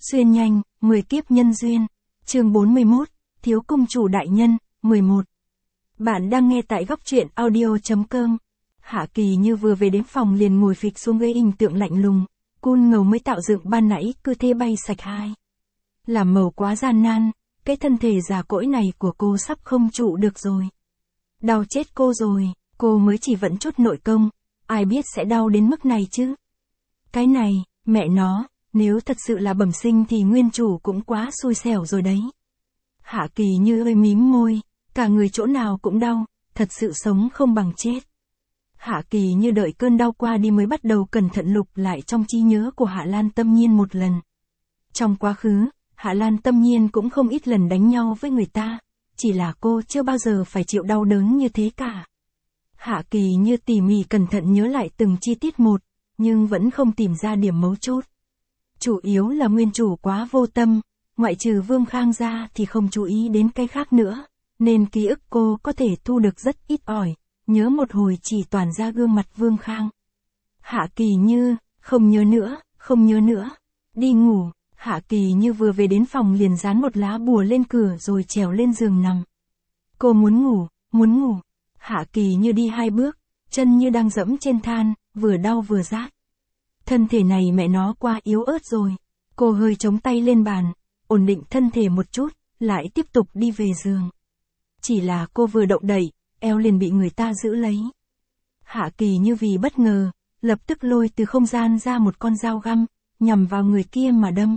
Xuyên nhanh, 10 kiếp nhân duyên. Chương 41, Thiếu công chủ đại nhân, 11. Bạn đang nghe tại góc truyện audio.com. Hạ Kỳ Như vừa về đến phòng liền ngồi phịch xuống ghế, hình tượng lạnh lùng, cun ngầu mới tạo dựng ban nãy cứ thế bay sạch hai. Làm màu quá gian nan, cái thân thể già cỗi này của cô sắp không trụ được rồi. Đau chết cô rồi, cô mới chỉ vận chút nội công, ai biết sẽ đau đến mức này chứ. Cái này, mẹ nó, nếu thật sự là bẩm sinh thì nguyên chủ cũng quá xui xẻo rồi đấy. Hạ Kỳ Như ơi mím môi, cả người chỗ nào cũng đau, thật sự sống không bằng chết. Hạ Kỳ Như đợi cơn đau qua đi mới bắt đầu cẩn thận lục lại trong trí nhớ của Hạ Lan Tâm Nhiên một lần. Trong quá khứ, Hạ Lan Tâm Nhiên cũng không ít lần đánh nhau với người ta, chỉ là cô chưa bao giờ phải chịu đau đớn như thế cả. Hạ Kỳ Như tỉ mỉ cẩn thận nhớ lại từng chi tiết một, nhưng vẫn không tìm ra điểm mấu chốt. Chủ yếu là nguyên chủ quá vô tâm, ngoại trừ Vương Khang ra thì không chú ý đến cái khác nữa, nên ký ức cô có thể thu được rất ít ỏi, nhớ một hồi chỉ toàn ra gương mặt Vương Khang. Hạ Kỳ Như, không nhớ nữa, đi ngủ. Hạ Kỳ Như vừa về đến phòng liền dán một lá bùa lên cửa rồi trèo lên giường nằm. Cô muốn ngủ. Hạ Kỳ Như đi 2 bước, chân như đang dẫm trên than, vừa đau vừa rát. Thân thể này mẹ nó quá yếu ớt rồi. Cô hơi chống tay lên bàn, ổn định thân thể một chút, lại tiếp tục đi về giường. Chỉ là cô vừa động đậy, eo liền bị người ta giữ lấy. Hạ Kỳ Như vì bất ngờ, lập tức lôi từ không gian ra một con dao găm, nhằm vào người kia mà đâm.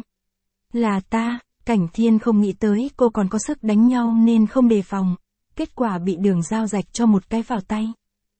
Là ta, Cảnh Thiên không nghĩ tới cô còn có sức đánh nhau nên không đề phòng, kết quả bị đường dao rạch cho một cái vào tay.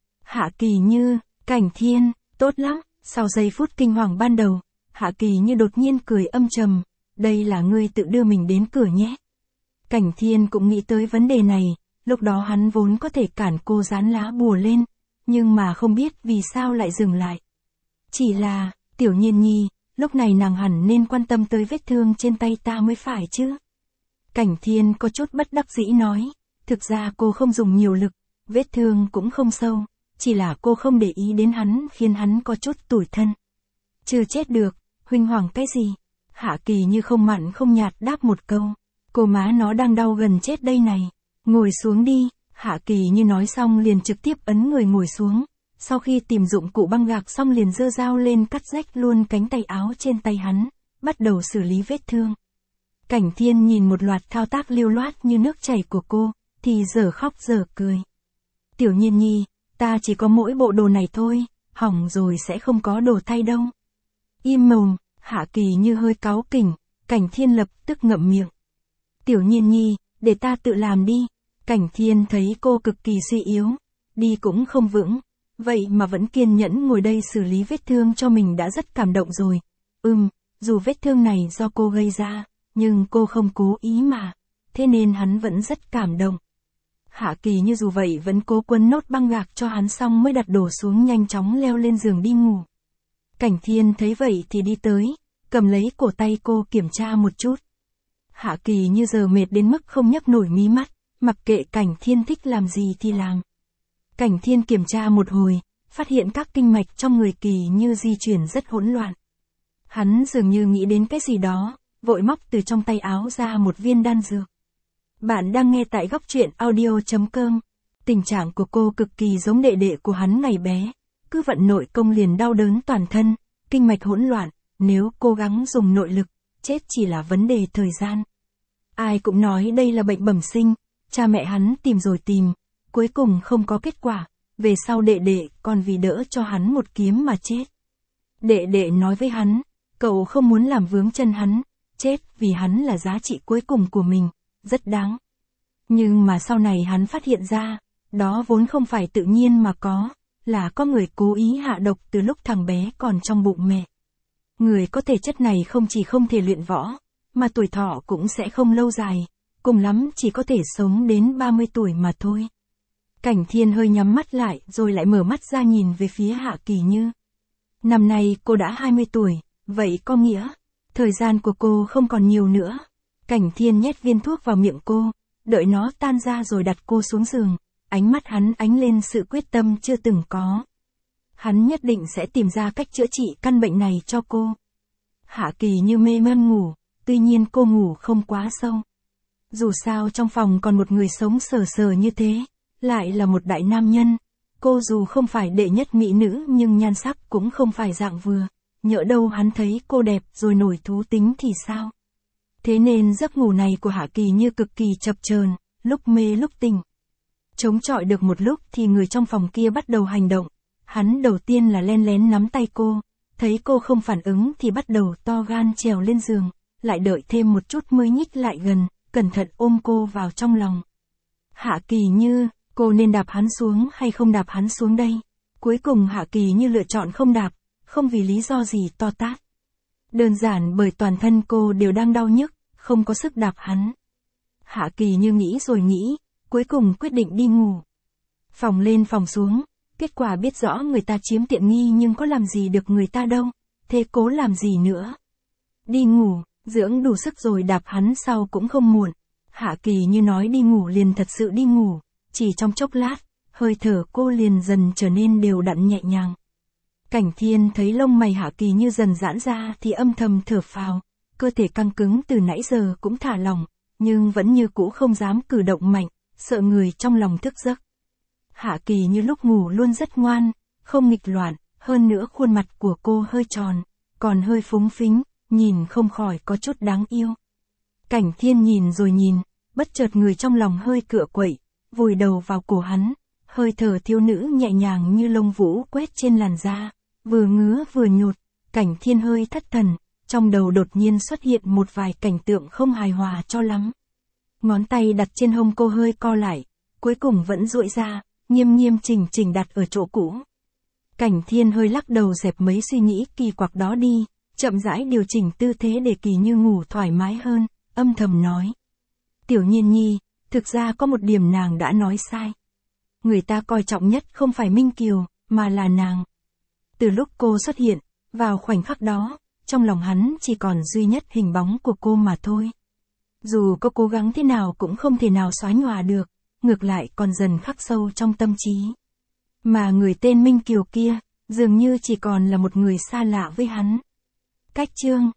Hạ Kỳ Như, Cảnh Thiên, tốt lắm. Sau giây phút kinh hoàng ban đầu, Hạ Kỳ Như đột nhiên cười âm trầm, đây là ngươi tự đưa mình đến cửa nhé. Cảnh Thiên cũng nghĩ tới vấn đề này, lúc đó hắn vốn có thể cản cô dán lá bùa lên, nhưng mà không biết vì sao lại dừng lại. Chỉ là, Tiểu Nhiên Nhi, lúc này nàng hẳn nên quan tâm tới vết thương trên tay ta mới phải chứ. Cảnh Thiên có chút bất đắc dĩ nói, thực ra cô không dùng nhiều lực, vết thương cũng không sâu. Chỉ là cô không để ý đến hắn khiến hắn có chút tủi thân. Chưa chết được, huynh hoảng cái gì? Hạ Kỳ Như không mặn không nhạt đáp một câu. Cô má nó đang đau gần chết đây này. Ngồi xuống đi. Hạ Kỳ Như nói xong liền trực tiếp ấn người ngồi xuống. Sau khi tìm dụng cụ băng gạc xong liền giơ dao lên cắt rách luôn cánh tay áo trên tay hắn. Bắt đầu xử lý vết thương. Cảnh Thiên nhìn một loạt thao tác lưu loát như nước chảy của cô, thì dở khóc dở cười. Tiểu Nhiên Nhi, ta chỉ có mỗi bộ đồ này thôi, hỏng rồi sẽ không có đồ thay đâu. Im mồm, Hạ Kỳ Như hơi cáu kỉnh, Cảnh Thiên lập tức ngậm miệng. Tiểu Nhiên Nhi, để ta tự làm đi. Cảnh Thiên thấy cô cực kỳ suy yếu, đi cũng không vững, vậy mà vẫn kiên nhẫn ngồi đây xử lý vết thương cho mình đã rất cảm động rồi. Dù vết thương này do cô gây ra, nhưng cô không cố ý mà, thế nên hắn vẫn rất cảm động. Hạ Kỳ Như dù vậy vẫn cố quấn nốt băng gạc cho hắn xong mới đặt đồ xuống nhanh chóng leo lên giường đi ngủ. Cảnh Thiên thấy vậy thì đi tới, cầm lấy cổ tay cô kiểm tra một chút. Hạ Kỳ Như giờ mệt đến mức không nhấc nổi mí mắt, mặc kệ Cảnh Thiên thích làm gì thì làm. Cảnh Thiên kiểm tra một hồi, phát hiện các kinh mạch trong người Kỳ Như di chuyển rất hỗn loạn. Hắn dường như nghĩ đến cái gì đó, vội móc từ trong tay áo ra một viên đan dược. Bạn đang nghe tại góc truyện audio.com. Tình trạng của cô cực kỳ giống đệ đệ của hắn ngày bé. Cứ vận nội công liền đau đớn toàn thân, kinh mạch hỗn loạn, nếu cố gắng dùng nội lực, chết chỉ là vấn đề thời gian. Ai cũng nói đây là bệnh bẩm sinh, cha mẹ hắn tìm rồi tìm, cuối cùng không có kết quả, về sau đệ đệ còn vì đỡ cho hắn một kiếm mà chết. Đệ đệ nói với hắn, cậu không muốn làm vướng chân hắn, chết vì hắn là giá trị cuối cùng của mình. Rất đáng. Nhưng mà sau này hắn phát hiện ra, đó vốn không phải tự nhiên mà có, là có người cố ý hạ độc từ lúc thằng bé còn trong bụng mẹ. Người có thể chất này không chỉ không thể luyện võ, mà tuổi thọ cũng sẽ không lâu dài, cùng lắm chỉ có thể sống đến 30 tuổi mà thôi. Cảnh Thiên hơi nhắm mắt lại rồi lại mở mắt ra nhìn về phía Hạ Kỳ Như. Năm nay cô đã 20 tuổi, vậy có nghĩa, thời gian của cô không còn nhiều nữa. Cảnh Thiên nhét viên thuốc vào miệng cô, đợi nó tan ra rồi đặt cô xuống giường, ánh mắt hắn ánh lên sự quyết tâm chưa từng có. Hắn nhất định sẽ tìm ra cách chữa trị căn bệnh này cho cô. Hạ Kỳ Như mê man ngủ, tuy nhiên cô ngủ không quá sâu. Dù sao trong phòng còn một người sống sờ sờ như thế, lại là một đại nam nhân. Cô dù không phải đệ nhất mỹ nữ nhưng nhan sắc cũng không phải dạng vừa. Nhỡ đâu hắn thấy cô đẹp rồi nổi thú tính thì sao? Thế nên giấc ngủ này của Hạ Kỳ Như cực kỳ chập chờn, lúc mê lúc tỉnh. Chống chọi được một lúc thì người trong phòng kia bắt đầu hành động. Hắn đầu tiên là len lén nắm tay cô, thấy cô không phản ứng thì bắt đầu to gan trèo lên giường, lại đợi thêm một chút mới nhích lại gần, cẩn thận ôm cô vào trong lòng. Hạ Kỳ Như, cô nên đạp hắn xuống hay không đạp hắn xuống đây? Cuối cùng Hạ Kỳ Như lựa chọn không đạp, không vì lý do gì to tát. Đơn giản bởi toàn thân cô đều đang đau nhức, không có sức đạp hắn. Hạ Kỳ Như nghĩ rồi nghĩ, cuối cùng quyết định đi ngủ. Phòng lên phòng xuống, kết quả biết rõ người ta chiếm tiện nghi nhưng có làm gì được người ta đâu, thế cố làm gì nữa. Đi ngủ, dưỡng đủ sức rồi đạp hắn sau cũng không muộn. Hạ Kỳ Như nói đi ngủ liền thật sự đi ngủ, chỉ trong chốc lát, hơi thở cô liền dần trở nên đều đặn nhẹ nhàng. Cảnh Thiên thấy lông mày Hạ Kỳ Như dần giãn ra thì âm thầm thở phào, cơ thể căng cứng từ nãy giờ cũng thả lỏng, nhưng vẫn như cũ không dám cử động mạnh, sợ người trong lòng thức giấc. Hạ Kỳ Như lúc ngủ luôn rất ngoan, không nghịch loạn, hơn nữa khuôn mặt của cô hơi tròn, còn hơi phúng phính, nhìn không khỏi có chút đáng yêu. Cảnh Thiên nhìn rồi nhìn, bất chợt người trong lòng hơi cựa quậy, vùi đầu vào cổ hắn, hơi thở thiếu nữ nhẹ nhàng như lông vũ quét trên làn da, vừa ngứa vừa nhột. Cảnh Thiên hơi thất thần, trong đầu đột nhiên xuất hiện một vài cảnh tượng không hài hòa cho lắm. Ngón tay đặt trên hông cô hơi co lại, cuối cùng vẫn duỗi ra, nghiêm nghiêm chỉnh chỉnh đặt ở chỗ cũ. Cảnh Thiên hơi lắc đầu dẹp mấy suy nghĩ kỳ quặc đó đi, chậm rãi điều chỉnh tư thế để Kỳ Như ngủ thoải mái hơn, âm thầm nói. Tiểu Nhiên Nhi, thực ra có một điểm nàng đã nói sai. Người ta coi trọng nhất không phải Minh Kiều, mà là nàng. Từ lúc cô xuất hiện, vào khoảnh khắc đó, trong lòng hắn chỉ còn duy nhất hình bóng của cô mà thôi. Dù có cố gắng thế nào cũng không thể nào xóa nhòa được, ngược lại còn dần khắc sâu trong tâm trí. Mà người tên Minh Kiều kia, dường như chỉ còn là một người xa lạ với hắn. Cách chương